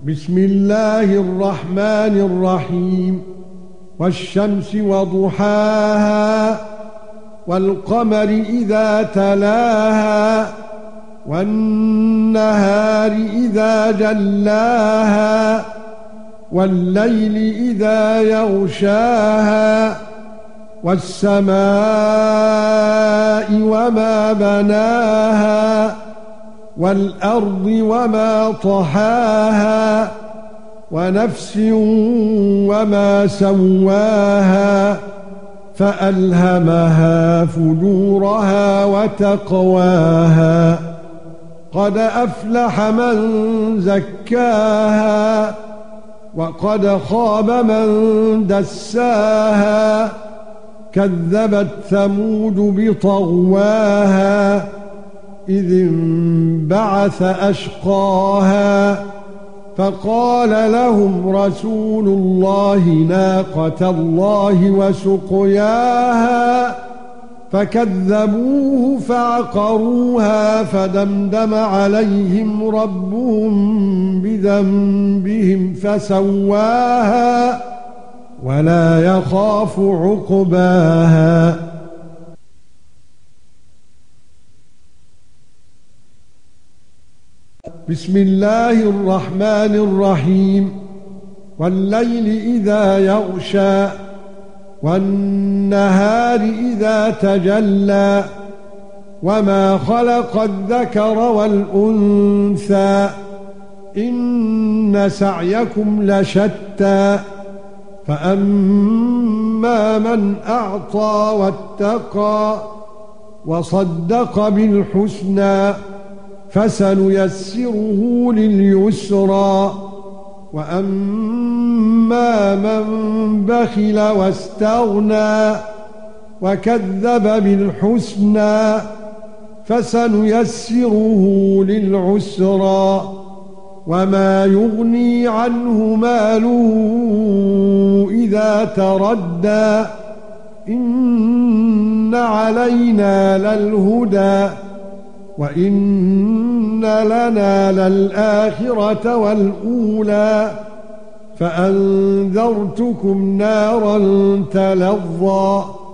بسم الله الرحمن الرحيم والشمس وضحاها والقمر إذا تلاها والنهار إذا جلاها والليل إذا يغشاها والسماء وما بناها والأرض وما طحاها ونفس وما سواها فألهمها فجورها وتقواها قد أفلح من زكاها وقد خاب من دساها كذبت ثمود بطغواها إذ انبعث أشقاها فقال لهم رسول الله ناقة الله وسقياها فكذبوه فعقروها فدمدم عليهم ربهم بذنبهم فسواها ولا يخاف عقباها. بسم الله الرحمن الرحيم والليل إذا يغشى والنهار إذا تجلى وما خلق الذكر والأنثى إن سعيكم لشتى فأما من أعطى واتقى وصدق بالحسنى فسنيسره لليسرى وأما من بخل واستغنى وكذب بالحسنى فسنيسره للعسرى وما يغني عنه ماله إذا تردى إن علينا للهدى وَإِنَّ لَنَا لَلْآخِرَةَ وَالْأُولَى فَأَنذَرْتُكُمْ نَارًا تَلَظَّى